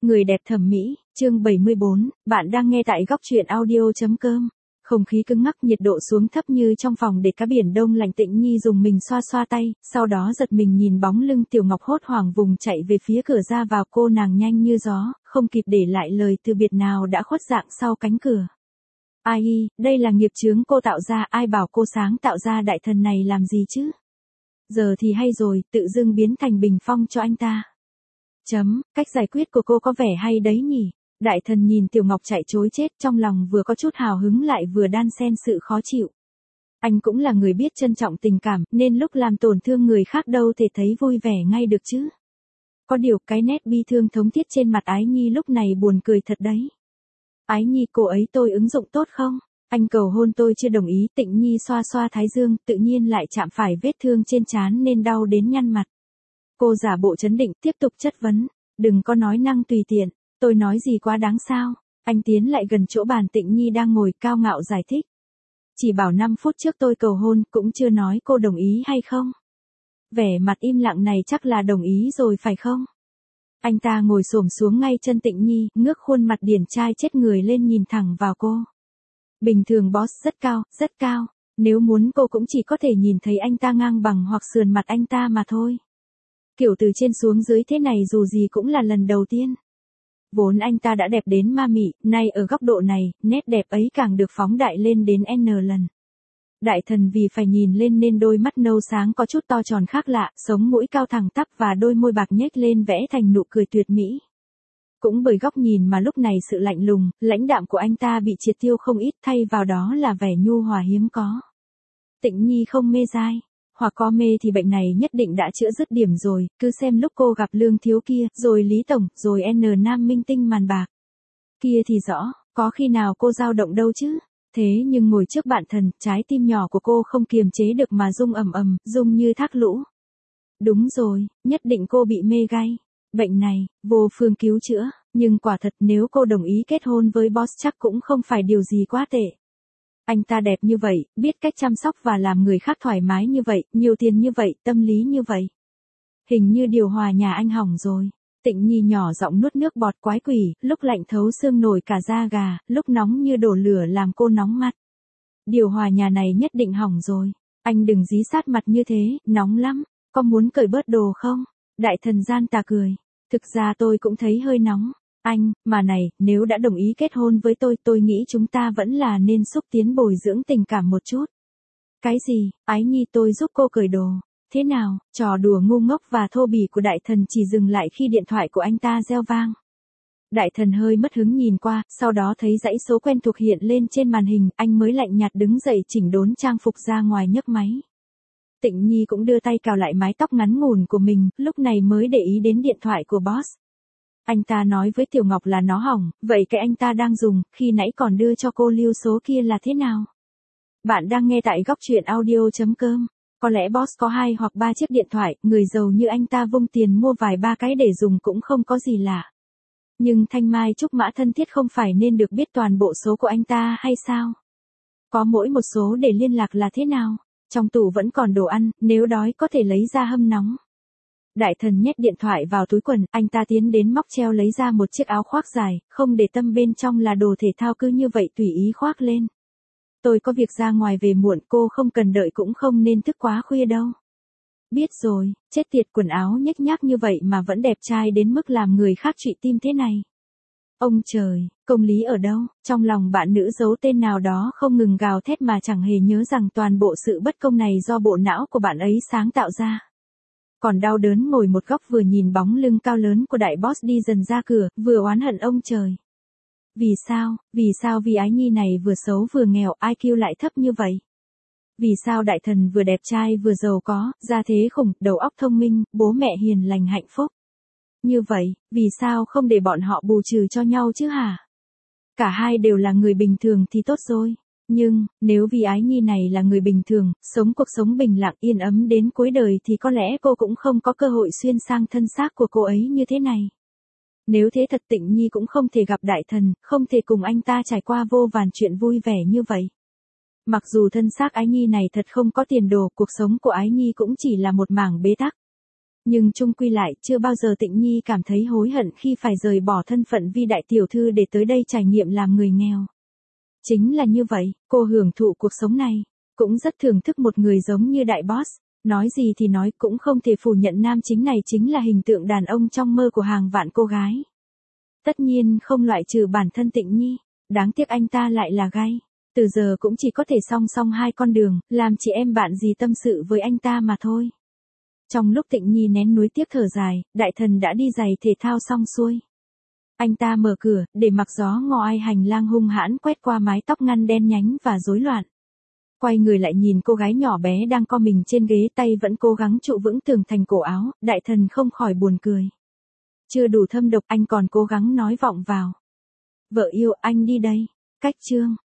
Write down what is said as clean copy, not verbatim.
Người đẹp thẩm mỹ, chương 74, bạn đang nghe tại góc truyện audio.com. Không khí cứng ngắc, nhiệt độ xuống thấp như trong phòng để cá biển đông lạnh. Tịnh Nhi dùng mình xoa xoa tay, sau đó giật mình nhìn bóng lưng Tiểu Ngọc hốt hoảng vùng chạy về phía cửa ra vào. Cô nàng nhanh như gió, không kịp để lại lời từ biệt nào đã khuất dạng sau cánh cửa. Ai, đây là nghiệp chướng cô tạo ra, ai bảo cô sáng tạo ra đại thần này làm gì chứ? Giờ thì hay rồi, tự dưng biến thành bình phong cho anh ta. Cách giải quyết của cô có vẻ hay đấy nhỉ? Đại thần nhìn Tiểu Ngọc chạy trối chết, trong lòng vừa có chút hào hứng lại vừa đan xen sự khó chịu. Anh cũng là người biết trân trọng tình cảm, nên lúc làm tổn thương người khác đâu thể thấy vui vẻ ngay được chứ. Có điều cái nét bi thương thống thiết trên mặt Ái Nhi lúc này buồn cười thật đấy. Ái Nhi, cô ấy tôi ứng dụng tốt không? Anh cầu hôn tôi chưa đồng ý. Tịnh Nhi xoa xoa thái dương, tự nhiên lại chạm phải vết thương trên trán nên đau đến nhăn mặt. Cô giả bộ trấn định, tiếp tục chất vấn. Đừng có nói năng tùy tiện, tôi nói gì quá đáng sao? Anh tiến lại gần chỗ bàn Tịnh Nhi đang ngồi, cao ngạo giải thích. Chỉ bảo 5 phút trước tôi cầu hôn, cũng chưa nói cô đồng ý hay không? Vẻ mặt im lặng này chắc là đồng ý rồi phải không? Anh ta ngồi xổm xuống ngay chân Tịnh Nhi, ngước khuôn mặt điển trai chết người lên nhìn thẳng vào cô. Bình thường boss rất cao, rất cao. Nếu muốn cô cũng chỉ có thể nhìn thấy anh ta ngang bằng hoặc sườn mặt anh ta mà thôi. Kiểu từ trên xuống dưới thế này dù gì cũng là lần đầu tiên. Vốn anh ta đã đẹp đến ma mị, nay ở góc độ này, nét đẹp ấy càng được phóng đại lên đến N lần. Đại thần vì phải nhìn lên nên đôi mắt nâu sáng có chút to tròn khác lạ, sống mũi cao thẳng tắp và đôi môi bạc nhếch lên vẽ thành nụ cười tuyệt mỹ. Cũng bởi góc nhìn mà lúc này sự lạnh lùng, lãnh đạm của anh ta bị triệt tiêu không ít, thay vào đó là vẻ nhu hòa hiếm có. Tịnh Nhi không mê dai. Hoặc có mê thì bệnh này nhất định đã chữa dứt điểm rồi, cứ xem lúc cô gặp Lương Thiếu kia, rồi Lý Tổng, rồi N nam minh tinh màn bạc. Kia thì rõ, có khi nào cô dao động đâu chứ? Thế nhưng ngồi trước bạn thần, trái tim nhỏ của cô không kiềm chế được mà rung ầm ầm, rung như thác lũ. Đúng rồi, nhất định cô bị mê gay. Bệnh này, vô phương cứu chữa, nhưng quả thật nếu cô đồng ý kết hôn với boss chắc cũng không phải điều gì quá tệ. Anh ta đẹp như vậy, biết cách chăm sóc và làm người khác thoải mái như vậy, nhiều tiền như vậy, tâm lý như vậy. Hình như điều hòa nhà anh hỏng rồi. Tịnh Nhi nhỏ giọng nuốt nước bọt quái quỷ, lúc lạnh thấu xương nổi cả da gà, lúc nóng như đổ lửa làm cô nóng mặt. Điều hòa nhà này nhất định hỏng rồi. Anh đừng dí sát mặt như thế, nóng lắm. Có muốn cởi bớt đồ không? Đại thần gian tà cười. Thực ra tôi cũng thấy hơi nóng. Anh, mà này, nếu đã đồng ý kết hôn với tôi nghĩ chúng ta vẫn là nên xúc tiến bồi dưỡng tình cảm một chút. Cái gì? Ái Nhi, tôi giúp cô cởi đồ. Thế nào? Trò đùa ngu ngốc và thô bỉ của đại thần chỉ dừng lại khi điện thoại của anh ta reo vang. Đại thần hơi mất hứng nhìn qua, sau đó thấy dãy số quen thuộc hiện lên trên màn hình, anh mới lạnh nhạt đứng dậy chỉnh đốn trang phục ra ngoài nhấc máy. Tịnh Nhi cũng đưa tay cào lại mái tóc ngắn ngủn của mình, lúc này mới để ý đến điện thoại của boss. Anh ta nói với Tiểu Ngọc là nó hỏng, vậy cái anh ta đang dùng, khi nãy còn đưa cho cô lưu số kia là thế nào? Bạn đang nghe tại góc truyện audio.com. Có lẽ boss có 2 hoặc 3 chiếc điện thoại, người giàu như anh ta vung tiền mua vài ba cái để dùng cũng không có gì lạ. Nhưng Thanh Mai Trúc Mã thân thiết không phải nên được biết toàn bộ số của anh ta hay sao? Có mỗi một số để liên lạc là thế nào? Trong tủ vẫn còn đồ ăn, nếu đói có thể lấy ra hâm nóng. Đại thần nhét điện thoại vào túi quần, anh ta tiến đến móc treo lấy ra một chiếc áo khoác dài, không để tâm bên trong là đồ thể thao, cứ như vậy tùy ý khoác lên. Tôi có việc ra ngoài về muộn, cô không cần đợi cũng không nên thức quá khuya đâu. Biết rồi, chết tiệt, quần áo nhếch nhác như vậy mà vẫn đẹp trai đến mức làm người khác trụy tim thế này. Ông trời, công lý ở đâu? Trong lòng bạn nữ giấu tên nào đó không ngừng gào thét mà chẳng hề nhớ rằng toàn bộ sự bất công này do bộ não của bạn ấy sáng tạo ra. Còn đau đớn ngồi một góc vừa nhìn bóng lưng cao lớn của đại boss đi dần ra cửa, vừa oán hận ông trời. Vì sao vì Ái Nhi này vừa xấu vừa nghèo, IQ lại thấp như vậy? Vì sao đại thần vừa đẹp trai vừa giàu có, gia thế khủng, đầu óc thông minh, bố mẹ hiền lành hạnh phúc? Như vậy, vì sao không để bọn họ bù trừ cho nhau chứ hả? Cả hai đều là người bình thường thì tốt rồi. Nhưng, nếu vì Ái Nhi này là người bình thường, sống cuộc sống bình lặng yên ấm đến cuối đời thì có lẽ cô cũng không có cơ hội xuyên sang thân xác của cô ấy như thế này. Nếu thế thật Tịnh Nhi cũng không thể gặp đại thần, không thể cùng anh ta trải qua vô vàn chuyện vui vẻ như vậy. Mặc dù thân xác Ái Nhi này thật không có tiền đồ, cuộc sống của Ái Nhi cũng chỉ là một mảng bế tắc. Nhưng chung quy lại chưa bao giờ Tịnh Nhi cảm thấy hối hận khi phải rời bỏ thân phận Vi đại tiểu thư để tới đây trải nghiệm làm người nghèo. Chính là như vậy, cô hưởng thụ cuộc sống này, cũng rất thưởng thức một người giống như đại boss. Nói gì thì nói cũng không thể phủ nhận nam chính này chính là hình tượng đàn ông trong mơ của hàng vạn cô gái. Tất nhiên không loại trừ bản thân Tịnh Nhi, đáng tiếc anh ta lại là gay. Từ giờ cũng chỉ có thể song song hai con đường, làm chị em bạn gì tâm sự với anh ta mà thôi. Trong lúc Tịnh Nhi nén nuối tiếc thở dài, đại thần đã đi giày thể thao xong xuôi. Anh ta mở cửa, để mặc gió ngò ai hành lang hung hãn quét qua mái tóc ngăn đen nhánh và rối loạn. Quay người lại nhìn cô gái nhỏ bé đang co mình trên ghế, tay vẫn cố gắng trụ vững tường thành cổ áo, đại thần không khỏi buồn cười. Chưa đủ thâm độc anh còn cố gắng nói vọng vào. Vợ yêu anh đi đây. Cách chương